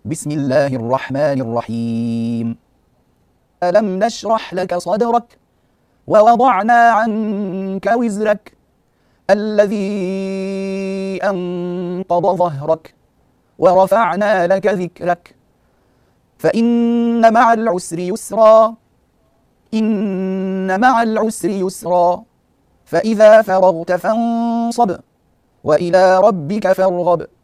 بسم الله الرحمن الرحيم. ألم نشرح لك صدرك ووضعنا عنك وزرك الذي أنقض ظهرك ورفعنا لك ذكرك فإن مع العسر يسرا إن مع العسر يسرا فإذا فرغت فانصب وإلى ربك فارغب.